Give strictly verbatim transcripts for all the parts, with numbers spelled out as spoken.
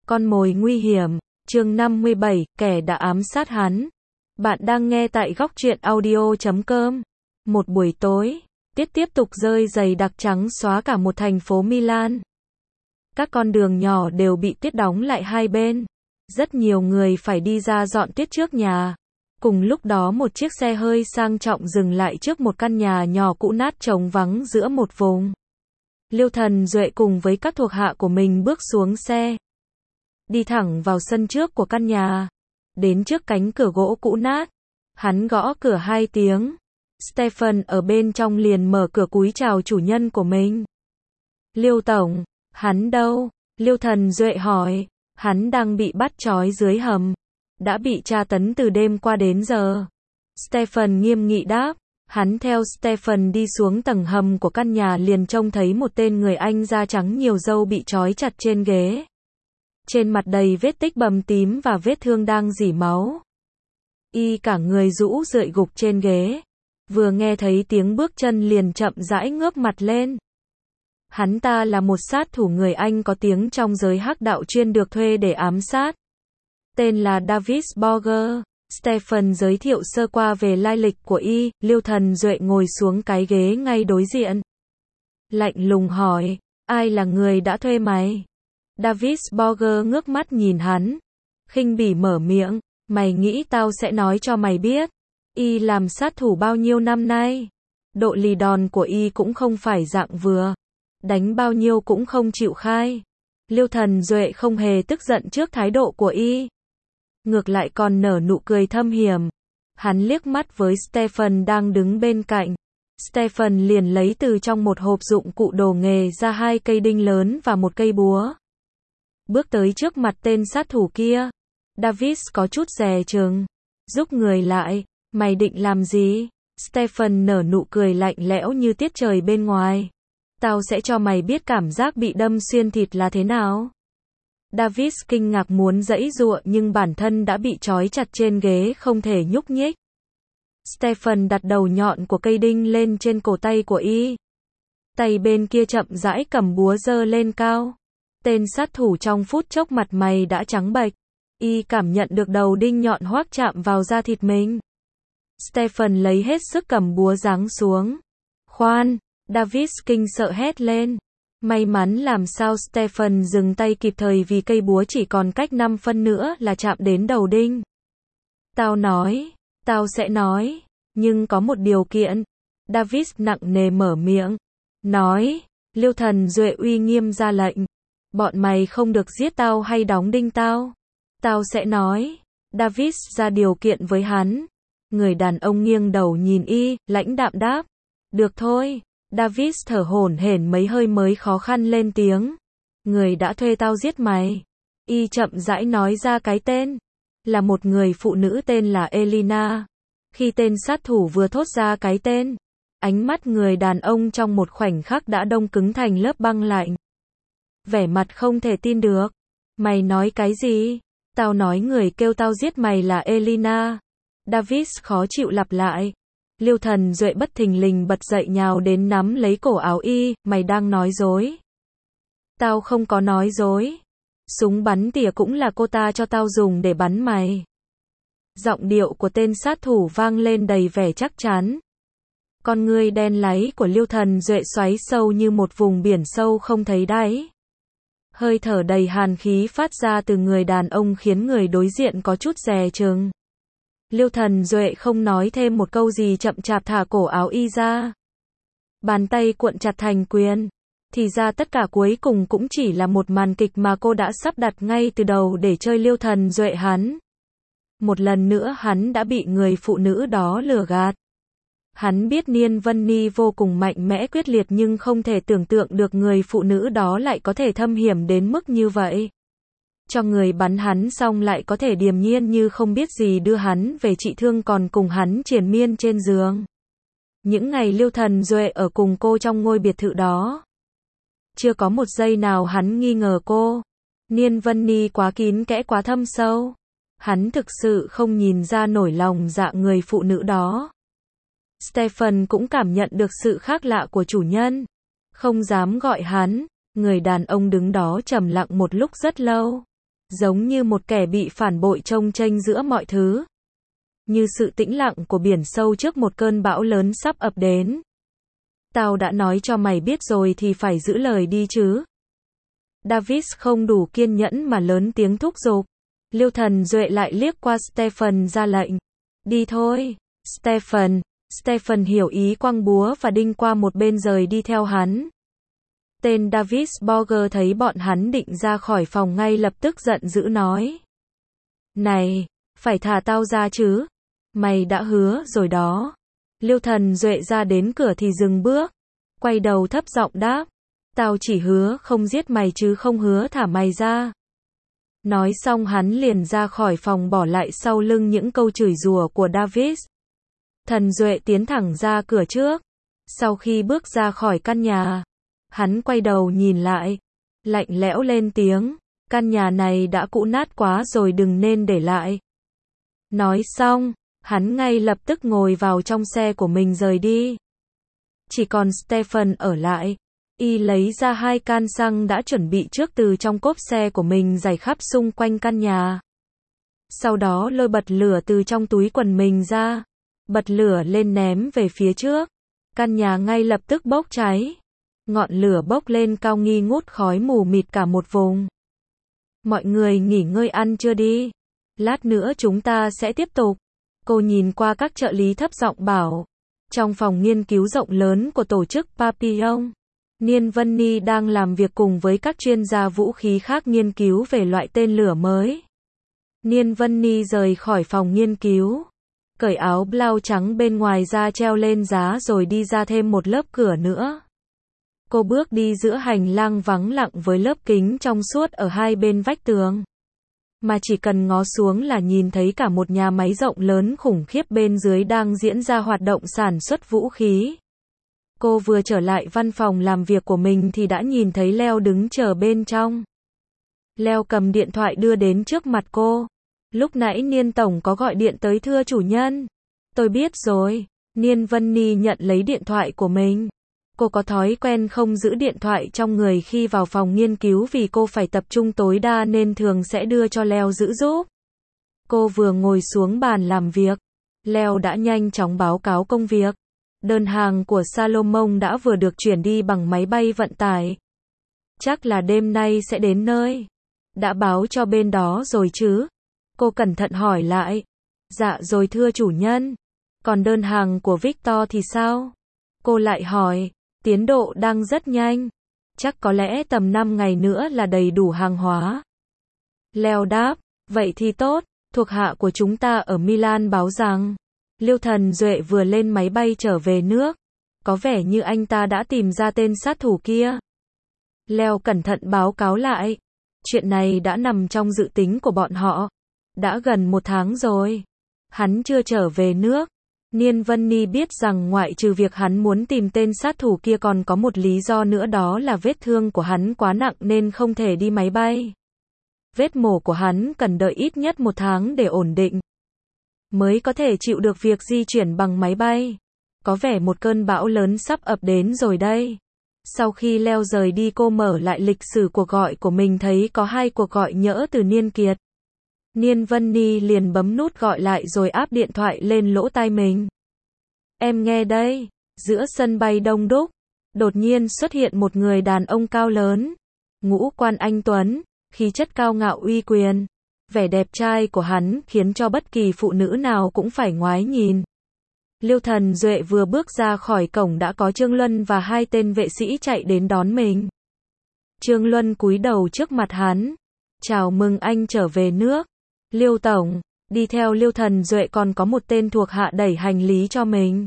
Con mồi nguy hiểm, chương năm mươi bảy, kẻ đã ám sát hắn. Bạn đang nghe tại góc truyện audio chấm com. Một buổi tối, tiết tiếp tục rơi dày đặc trắng xóa cả một thành phố Milan. Các con đường nhỏ đều bị tuyết đóng lại hai bên. Rất nhiều người phải đi ra dọn tuyết trước nhà. Cùng lúc đó một chiếc xe hơi sang trọng dừng lại trước một căn nhà nhỏ cũ nát trống vắng giữa một vùng. Liêu Thần Duệ cùng với các thuộc hạ của mình bước xuống xe. Đi thẳng vào sân trước của căn nhà. Đến trước cánh cửa gỗ cũ nát. Hắn gõ cửa hai tiếng. Stephen ở bên trong liền mở cửa cúi chào chủ nhân của mình. Liêu Tổng, hắn đâu? Liêu Thần Duệ hỏi. Hắn đang bị bắt trói dưới hầm. Đã bị tra tấn từ đêm qua đến giờ. Stephen nghiêm nghị đáp. Hắn theo Stephen đi xuống tầng hầm của căn nhà liền trông thấy một tên người Anh da trắng nhiều râu bị trói chặt trên ghế. Trên mặt đầy vết tích bầm tím và vết thương đang rỉ máu. Y cả người rũ rượi gục trên ghế. Vừa nghe thấy tiếng bước chân liền chậm rãi ngước mặt lên. Hắn ta là một sát thủ người Anh có tiếng trong giới hắc đạo chuyên được thuê để ám sát. Tên là David Borger. Stephen giới thiệu sơ qua về lai lịch của y. Liêu Thần Duệ ngồi xuống cái ghế ngay đối diện. Lạnh lùng hỏi, ai là người đã thuê mày? David Borger ngước mắt nhìn hắn. Khinh bỉ mở miệng, mày nghĩ tao sẽ nói cho mày biết. Y làm sát thủ bao nhiêu năm nay? Độ lì đòn của y cũng không phải dạng vừa. Đánh bao nhiêu cũng không chịu khai. Liêu Thần Duệ không hề tức giận trước thái độ của y. Ngược lại còn nở nụ cười thâm hiểm. Hắn liếc mắt với Stephen đang đứng bên cạnh. Stephen liền lấy từ trong một hộp dụng cụ đồ nghề ra hai cây đinh lớn và một cây búa. Bước tới trước mặt tên sát thủ kia. David có chút dè chừng. Giúp người lại. Mày định làm gì? Stephen nở nụ cười lạnh lẽo như tiết trời bên ngoài. Tao sẽ cho mày biết cảm giác bị đâm xuyên thịt là thế nào. David kinh ngạc muốn giãy giụa nhưng bản thân đã bị trói chặt trên ghế không thể nhúc nhích. Stephen đặt đầu nhọn của cây đinh lên trên cổ tay của y. Tay bên kia chậm rãi cầm búa giơ lên cao. Tên sát thủ trong phút chốc mặt mày đã trắng bệch. Y cảm nhận được đầu đinh nhọn hoác chạm vào da thịt mình. Stephen lấy hết sức cầm búa giáng xuống. Khoan! David kinh sợ hét lên. May mắn làm sao Stephen dừng tay kịp thời vì cây búa chỉ còn cách năm phân nữa là chạm đến đầu đinh. Tao nói, tao sẽ nói, nhưng có một điều kiện. David nặng nề mở miệng. Nói, Liêu Thần Duệ uy nghiêm ra lệnh. Bọn mày không được giết tao hay đóng đinh tao. Tao sẽ nói. David ra điều kiện với hắn. Người đàn ông nghiêng đầu nhìn y, lãnh đạm đáp. Được thôi. David thở hổn hển mấy hơi mới khó khăn lên tiếng. Người đã thuê tao giết mày. Y chậm rãi nói ra cái tên. Là một người phụ nữ tên là Elina. Khi tên sát thủ vừa thốt ra cái tên, ánh mắt người đàn ông trong một khoảnh khắc đã đông cứng thành lớp băng lạnh. Vẻ mặt không thể tin được. Mày nói cái gì? Tao nói người kêu tao giết mày là Elina. David khó chịu lặp lại. Liêu Thần Duệ bất thình lình bật dậy nhào đến nắm lấy cổ áo y, mày đang nói dối. Tao không có nói dối. Súng bắn tỉa cũng là cô ta cho tao dùng để bắn mày. Giọng điệu của tên sát thủ vang lên đầy vẻ chắc chắn. Con ngươi đen láy của Liêu Thần Duệ xoáy sâu như một vùng biển sâu không thấy đáy. Hơi thở đầy hàn khí phát ra từ người đàn ông khiến người đối diện có chút dè chừng. Liêu Thần Duệ không nói thêm một câu gì chậm chạp thả cổ áo y ra. Bàn tay cuộn chặt thành quyền. Thì ra tất cả cuối cùng cũng chỉ là một màn kịch mà cô đã sắp đặt ngay từ đầu để chơi Liêu Thần Duệ hắn. Một lần nữa hắn đã bị người phụ nữ đó lừa gạt. Hắn biết Niên Vân Ni vô cùng mạnh mẽ quyết liệt nhưng không thể tưởng tượng được người phụ nữ đó lại có thể thâm hiểm đến mức như vậy. Cho người bắn hắn xong lại có thể điềm nhiên như không biết gì đưa hắn về trị thương còn cùng hắn triền miên trên giường. Những ngày Liêu Thần Duệ ở cùng cô trong ngôi biệt thự đó. Chưa có một giây nào hắn nghi ngờ cô. Niên Vân Ni quá kín kẽ quá thâm sâu. Hắn thực sự không nhìn ra nổi lòng dạ người phụ nữ đó. Stephen cũng cảm nhận được sự khác lạ của chủ nhân. Không dám gọi hắn. Người đàn ông đứng đó trầm lặng một lúc rất lâu. giống như một kẻ bị phản bội chông chênh giữa mọi thứ. Như sự tĩnh lặng của biển sâu trước một cơn bão lớn sắp ập đến. Tao đã nói cho mày biết rồi thì phải giữ lời đi chứ. Davis không đủ kiên nhẫn mà lớn tiếng thúc giục. Liêu Thần Duệ lại liếc qua Stephen ra lệnh. Đi thôi, Stephen. Stephen hiểu ý quăng búa và đinh qua một bên rời đi theo hắn. Tên Davis Borger thấy bọn hắn định ra khỏi phòng ngay lập tức giận dữ nói. Này, phải thả tao ra chứ. Mày đã hứa rồi đó. Liêu Thần Duệ ra đến cửa thì dừng bước. Quay đầu thấp giọng đáp. Tao chỉ hứa không giết mày chứ không hứa thả mày ra. Nói xong hắn liền ra khỏi phòng bỏ lại sau lưng những câu chửi rủa của Davis. Thần Duệ tiến thẳng ra cửa trước. Sau khi bước ra khỏi căn nhà, hắn quay đầu nhìn lại. Lạnh lẽo lên tiếng. Căn nhà này đã cũ nát quá rồi, đừng nên để lại. Nói xong, hắn ngay lập tức ngồi vào trong xe của mình rời đi. Chỉ còn Stephen ở lại. Y lấy ra hai can xăng đã chuẩn bị trước từ trong cốp xe của mình rải khắp xung quanh căn nhà. Sau đó lôi bật lửa từ trong túi quần mình ra. Bật lửa lên ném về phía trước. Căn nhà ngay lập tức bốc cháy. Ngọn lửa bốc lên cao nghi ngút khói mù mịt cả một vùng. Mọi người nghỉ ngơi ăn trưa đi. Lát nữa chúng ta sẽ tiếp tục. Cô nhìn qua các trợ lý thấp giọng bảo. Trong phòng nghiên cứu rộng lớn của tổ chức Papillon, Niên Vân Ni đang làm việc cùng với các chuyên gia vũ khí khác nghiên cứu về loại tên lửa mới. Niên Vân Ni rời khỏi phòng nghiên cứu, cởi áo blau trắng bên ngoài ra treo lên giá rồi đi ra thêm một lớp cửa nữa. Cô bước đi giữa hành lang vắng lặng với lớp kính trong suốt ở hai bên vách tường. Mà chỉ cần ngó xuống là nhìn thấy cả một nhà máy rộng lớn khủng khiếp bên dưới đang diễn ra hoạt động sản xuất vũ khí. Cô vừa trở lại văn phòng làm việc của mình thì đã nhìn thấy Leo đứng chờ bên trong. Leo cầm điện thoại đưa đến trước mặt cô. Lúc nãy Niên Tổng có gọi điện tới thưa chủ nhân. Tôi biết rồi. Niên Vân Ni nhận lấy điện thoại của mình. Cô có thói quen không giữ điện thoại trong người khi vào phòng nghiên cứu vì cô phải tập trung tối đa nên thường sẽ đưa cho Leo giữ giúp. Cô vừa ngồi xuống bàn làm việc. Leo đã nhanh chóng báo cáo công việc. Đơn hàng của Salomon đã vừa được chuyển đi bằng máy bay vận tải. Chắc là đêm nay sẽ đến nơi. Đã báo cho bên đó rồi chứ? Cô cẩn thận hỏi lại. Dạ rồi thưa chủ nhân. Còn đơn hàng của Victor thì sao? Cô lại hỏi. Tiến độ đang rất nhanh. Chắc có lẽ tầm năm ngày nữa là đầy đủ hàng hóa. Leo đáp. Vậy thì tốt. Thuộc hạ của chúng ta ở Milan báo rằng Liêu Thần Duệ vừa lên máy bay trở về nước. Có vẻ như anh ta đã tìm ra tên sát thủ kia. Leo cẩn thận báo cáo lại. Chuyện này đã nằm trong dự tính của bọn họ. Đã gần một tháng rồi. Hắn chưa trở về nước. Niên Vân Ni biết rằng ngoại trừ việc hắn muốn tìm tên sát thủ kia còn có một lý do nữa, đó là vết thương của hắn quá nặng nên không thể đi máy bay. Vết mổ của hắn cần đợi ít nhất một tháng để ổn định. Mới có thể chịu được việc di chuyển bằng máy bay. Có vẻ một cơn bão lớn sắp ập đến rồi đây. Sau khi Leo rời đi cô mở lại lịch sử cuộc gọi của mình thấy có hai cuộc gọi nhỡ từ Niên Kiệt. Niên Vân Ni liền bấm nút gọi lại rồi áp điện thoại lên lỗ tai mình. Em nghe đây. Giữa sân bay đông đúc, đột nhiên xuất hiện một người đàn ông cao lớn. Ngũ quan anh tuấn, khí chất cao ngạo uy quyền. Vẻ đẹp trai của hắn khiến cho bất kỳ phụ nữ nào cũng phải ngoái nhìn. Liêu Thần Duệ vừa bước ra khỏi cổng đã có Trương Luân và hai tên vệ sĩ chạy đến đón mình. Trương Luân cúi đầu trước mặt hắn. Chào mừng anh trở về nước. Liêu Tổng. Đi theo Liêu Thần Duệ còn có một tên thuộc hạ đẩy hành lý cho mình.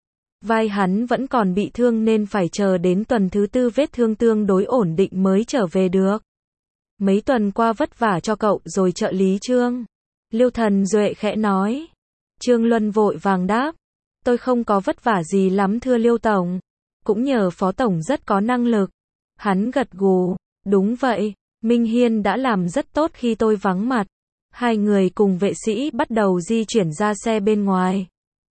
Vai hắn vẫn còn bị thương nên phải chờ đến tuần thứ tư vết thương tương đối ổn định mới trở về được. Mấy tuần qua vất vả cho cậu rồi trợ lý Trương. Liêu Thần Duệ khẽ nói. Trương Luân vội vàng đáp. Tôi không có vất vả gì lắm thưa Liêu Tổng. Cũng nhờ Phó Tổng rất có năng lực. Hắn gật gù. Đúng vậy, Minh Hiên đã làm rất tốt khi tôi vắng mặt. Hai người cùng vệ sĩ bắt đầu di chuyển ra xe bên ngoài.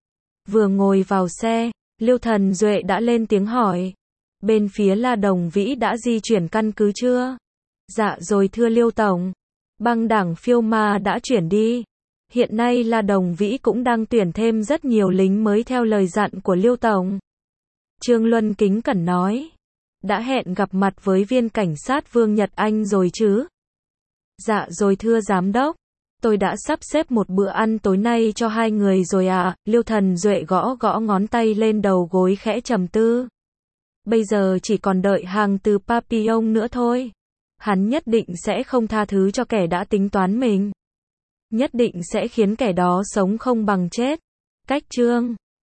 Vừa ngồi vào xe, Liêu Thần Duệ đã lên tiếng hỏi. Bên phía La Đồng Vĩ đã di chuyển căn cứ chưa? Dạ rồi thưa Liêu Tổng. Băng đảng phiêu ma đã chuyển đi. Hiện nay La Đồng Vĩ cũng đang tuyển thêm rất nhiều lính mới theo lời dặn của Liêu Tổng. Trương Luân kính cẩn nói. Đã hẹn gặp mặt với viên cảnh sát Vương Nhật Anh rồi chứ? Dạ rồi thưa giám đốc. Tôi đã sắp xếp một bữa ăn tối nay cho hai người rồi ạ. À. Liêu Thần Duệ gõ gõ ngón tay lên đầu gối khẽ trầm tư. Bây giờ chỉ còn đợi hàng từ Papillon nữa thôi. Hắn nhất định sẽ không tha thứ cho kẻ đã tính toán mình. Nhất định sẽ khiến kẻ đó sống không bằng chết. Cách chương